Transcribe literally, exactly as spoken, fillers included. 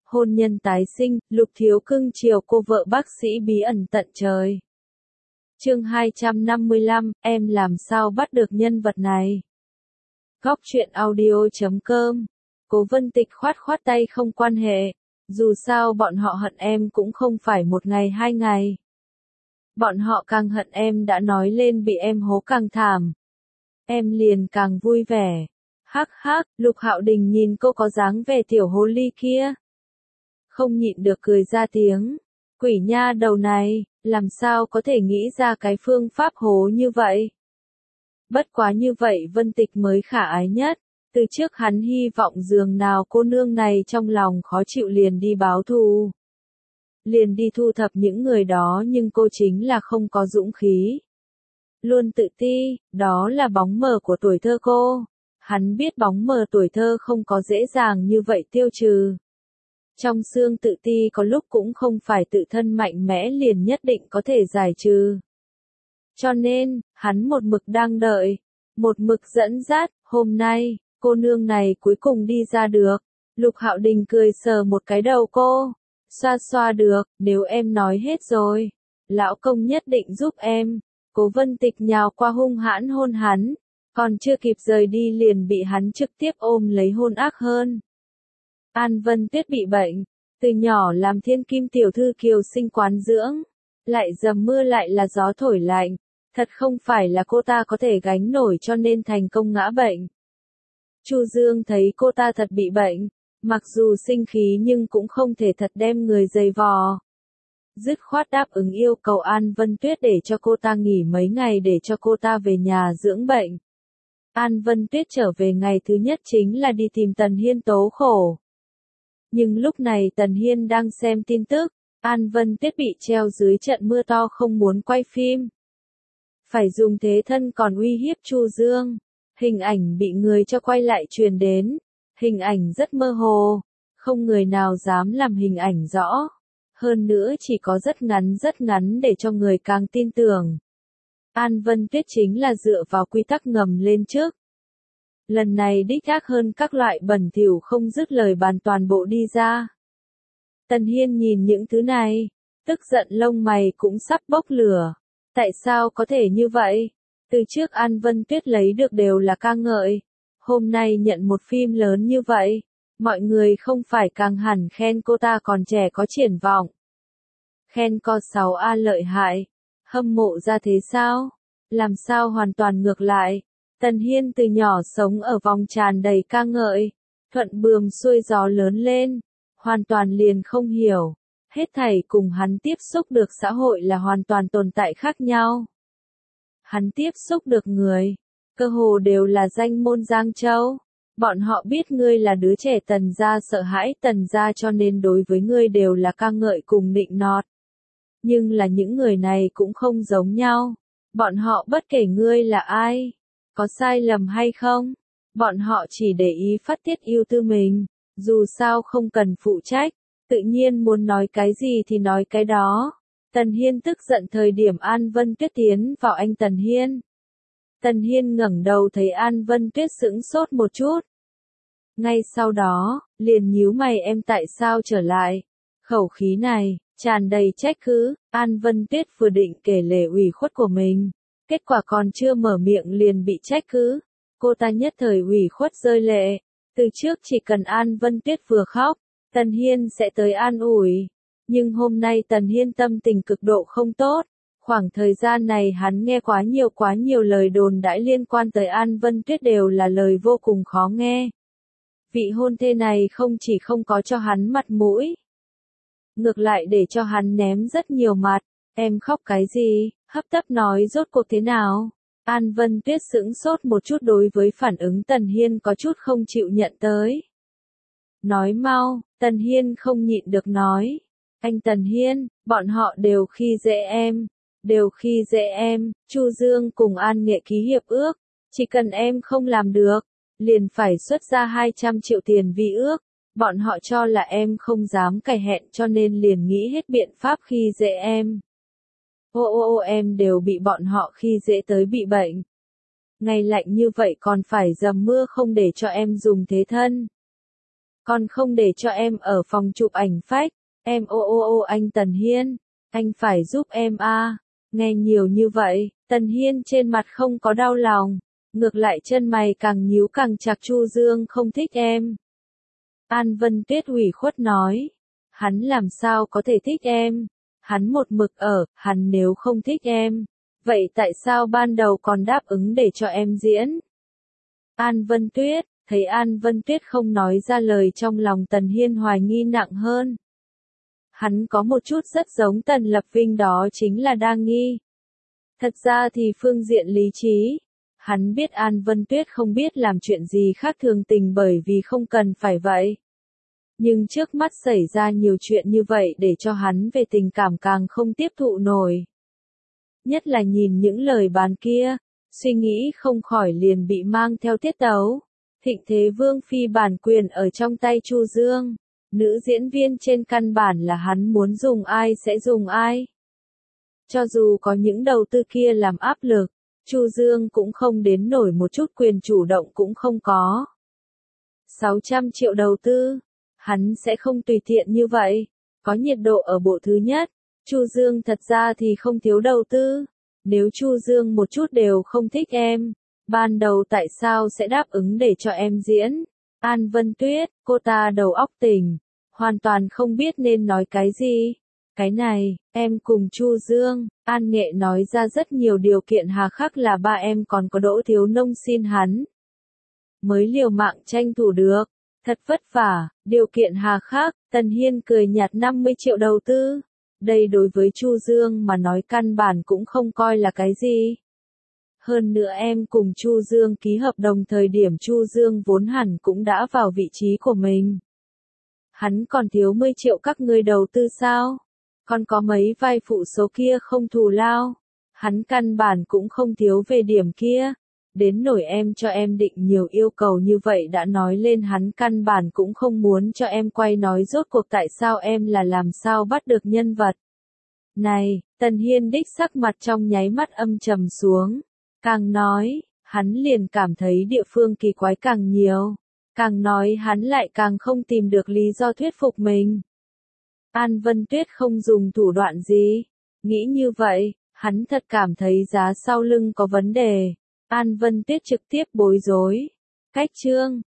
hôn nhân tái sinh, Lục Thiếu cưng chiều cô vợ bác sĩ bí ẩn tận trời. Chương hai trăm năm mươi lăm, em làm sao bắt được nhân vật này? Góc truyện audio chấm com. Cố Vân Tịch khoát khoát tay không quan hệ, dù sao bọn họ hận em cũng không phải một ngày hai ngày. Bọn họ càng hận em đã nói lên bị em hố càng thảm. Em liền càng vui vẻ. Hắc hắc, Lục Hạo Đình nhìn cô có dáng vẻ tiểu hồ ly kia. Không nhịn được cười ra tiếng. Quỷ nha đầu này, làm sao có thể nghĩ ra cái phương pháp hố như vậy? Bất quá như vậy Vân Tịch mới khả ái nhất. Từ trước hắn hy vọng dường nào cô nương này trong lòng khó chịu liền đi báo thù. Liền đi thu thập những người đó nhưng cô chính là không có dũng khí. Luôn tự ti, đó là bóng mờ của tuổi thơ cô. Hắn biết bóng mờ tuổi thơ không có dễ dàng như vậy tiêu trừ. Trong xương tự ti có lúc cũng không phải tự thân mạnh mẽ liền nhất định có thể giải trừ. Cho nên, hắn một mực đang đợi, một mực dẫn dắt, hôm nay, cô nương này cuối cùng đi ra được. Lục Hạo Đình cười sờ một cái đầu cô, xoa xoa được, nếu em nói hết rồi, lão công nhất định giúp em. Cố Vân Tịch nhào qua hung hãn hôn hắn, còn chưa kịp rời đi liền bị hắn trực tiếp ôm lấy hôn ác hơn. An Vân Tuyết bị bệnh, từ nhỏ làm thiên kim tiểu thư kiều sinh quán dưỡng, lại dầm mưa lại là gió thổi lạnh, thật không phải là cô ta có thể gánh nổi cho nên thành công ngã bệnh. Chu Dương thấy cô ta thật bị bệnh, mặc dù sinh khí nhưng cũng không thể thật đem người dày vò. Dứt khoát đáp ứng yêu cầu An Vân Tuyết để cho cô ta nghỉ mấy ngày để cho cô ta về nhà dưỡng bệnh. An Vân Tuyết trở về ngày thứ nhất chính là đi tìm Tần Hiên tố khổ. Nhưng lúc này Tần Hiên đang xem tin tức, An Vân Tuyết bị treo dưới trận mưa to không muốn quay phim. Phải dùng thế thân còn uy hiếp Chu Dương. Hình ảnh bị người cho quay lại truyền đến. Hình ảnh rất mơ hồ, không người nào dám làm hình ảnh rõ. Hơn nữa chỉ có rất ngắn rất ngắn để cho người càng tin tưởng. An Vân Tuyết chính là dựa vào quy tắc ngầm lên trước. Lần này đích ác hơn các loại bẩn thỉu không dứt lời bàn toàn bộ đi ra. Tần Hiên nhìn những thứ này, tức giận lông mày cũng sắp bốc lửa. Tại sao có thể như vậy? Từ trước An Vân Tuyết lấy được đều là ca ngợi. Hôm nay nhận một phim lớn như vậy, mọi người không phải càng hẳn khen cô ta còn trẻ có triển vọng. Khen co sáu A lợi hại, hâm mộ ra thế sao? Làm sao hoàn toàn ngược lại? Tần Hiên từ nhỏ sống ở vòng tràn đầy ca ngợi, thuận buồm xuôi gió lớn lên, hoàn toàn liền không hiểu. Hết thảy cùng hắn tiếp xúc được xã hội là hoàn toàn tồn tại khác nhau. Hắn tiếp xúc được người, cơ hồ đều là danh môn Giang Châu. Bọn họ biết ngươi là đứa trẻ Tần gia sợ hãi Tần gia cho nên đối với ngươi đều là ca ngợi cùng nịnh nọt. Nhưng là những người này cũng không giống nhau. Bọn họ bất kể ngươi là ai, có sai lầm hay không, bọn họ chỉ để ý phát tiết yêu tư mình, dù sao không cần phụ trách, tự nhiên muốn nói cái gì thì nói cái đó. Tần Hiên tức giận thời điểm An Vân Tuyết tiến vào anh Tần Hiên. Tần Hiên ngẩng đầu thấy An Vân Tuyết sững sốt một chút. Ngay sau đó, liền nhíu mày em tại sao trở lại. Khẩu khí này, tràn đầy trách cứ, An Vân Tuyết vừa định kể lể ủy khuất của mình. Kết quả còn chưa mở miệng liền bị trách cứ. Cô ta nhất thời ủy khuất rơi lệ. Từ trước chỉ cần An Vân Tuyết vừa khóc, Tần Hiên sẽ tới an ủi. Nhưng hôm nay Tần Hiên tâm tình cực độ không tốt. Khoảng thời gian này hắn nghe quá nhiều quá nhiều lời đồn đãi liên quan tới An Vân Tuyết đều là lời vô cùng khó nghe. Vị hôn thê này không chỉ không có cho hắn mặt mũi, ngược lại để cho hắn ném rất nhiều mặt. Em khóc cái gì? Hấp tấp nói rốt cuộc thế nào? An Vân Tuyết sững sốt một chút đối với phản ứng Tần Hiên có chút không chịu nhận tới. Nói mau, Tần Hiên không nhịn được nói. Anh Tần Hiên, bọn họ đều khi dễ em, đều khi dễ em, Chu Dương cùng An Nghệ ký hiệp ước, chỉ cần em không làm được, liền phải xuất ra hai trăm triệu tiền vi ước, bọn họ cho là em không dám cày hẹn cho nên liền nghĩ hết biện pháp khi dễ em. Ô ô ô em đều bị bọn họ khi dễ tới bị bệnh. Ngày lạnh như vậy còn phải dầm mưa không để cho em dùng thế thân. Còn không để cho em ở phòng chụp ảnh phách. Em ô ô ô anh Tần Hiên, anh phải giúp em a. Nghe nhiều như vậy, Tần Hiên trên mặt không có đau lòng, ngược lại chân mày càng nhíu càng chặt. Chu Dương không thích em. An Vân Tuyết ủy khuất nói, hắn làm sao có thể thích em? Hắn một mực ở, hắn nếu không thích em, vậy tại sao ban đầu còn đáp ứng để cho em diễn? An Vân Tuyết, thấy An Vân Tuyết không nói ra lời trong lòng Tần Hiên hoài nghi nặng hơn. Hắn có một chút rất giống Tần Lập Vinh, đó chính là đa nghi. Thật ra thì phương diện lý trí, hắn biết An Vân Tuyết không biết làm chuyện gì khác thường tình bởi vì không cần phải vậy. Nhưng trước mắt xảy ra nhiều chuyện như vậy để cho hắn về tình cảm càng không tiếp thụ nổi. Nhất là nhìn những lời bàn kia, suy nghĩ không khỏi liền bị mang theo tiết tấu. Thịnh Thế Vương phi bản quyền ở trong tay Chu Dương. Nữ diễn viên trên căn bản là hắn muốn dùng ai sẽ dùng ai. Cho dù có những đầu tư kia làm áp lực, Chu Dương cũng không đến nổi một chút quyền chủ động cũng không có. sáu trăm triệu đầu tư, hắn sẽ không tùy tiện như vậy. Có nhiệt độ ở bộ thứ nhất, Chu Dương thật ra thì không thiếu đầu tư. Nếu Chu Dương một chút đều không thích em, ban đầu tại sao sẽ đáp ứng để cho em diễn? An Vân Tuyết, cô ta đầu óc tỉnh, hoàn toàn không biết nên nói cái gì. Cái này, em cùng Chu Dương, An Nghệ nói ra rất nhiều điều kiện hà khắc là ba em còn có Đỗ Thiếu Nông xin hắn. Mới liều mạng tranh thủ được, thật vất vả, điều kiện hà khắc, Tần Hiên cười nhạt năm mươi triệu đầu tư. Đây đối với Chu Dương mà nói căn bản cũng không coi là cái gì. Hơn nữa em cùng Chu Dương ký hợp đồng thời điểm Chu Dương vốn hẳn cũng đã vào vị trí của mình. Hắn còn thiếu mười triệu các ngươi đầu tư sao? Còn có mấy vai phụ số kia không thù lao. Hắn căn bản cũng không thiếu về điểm kia. Đến nổi em cho em định nhiều yêu cầu như vậy đã nói lên hắn căn bản cũng không muốn cho em quay nói rốt cuộc tại sao em là làm sao bắt được nhân vật. Này, Tần Hiên đích sắc mặt trong nháy mắt âm trầm xuống. Càng nói, hắn liền cảm thấy địa phương kỳ quái càng nhiều. Càng nói hắn lại càng không tìm được lý do thuyết phục mình. An Vân Tuyết không dùng thủ đoạn gì. Nghĩ như vậy, hắn thật cảm thấy giá sau lưng có vấn đề. An Vân Tuyết trực tiếp bối rối. Cách chương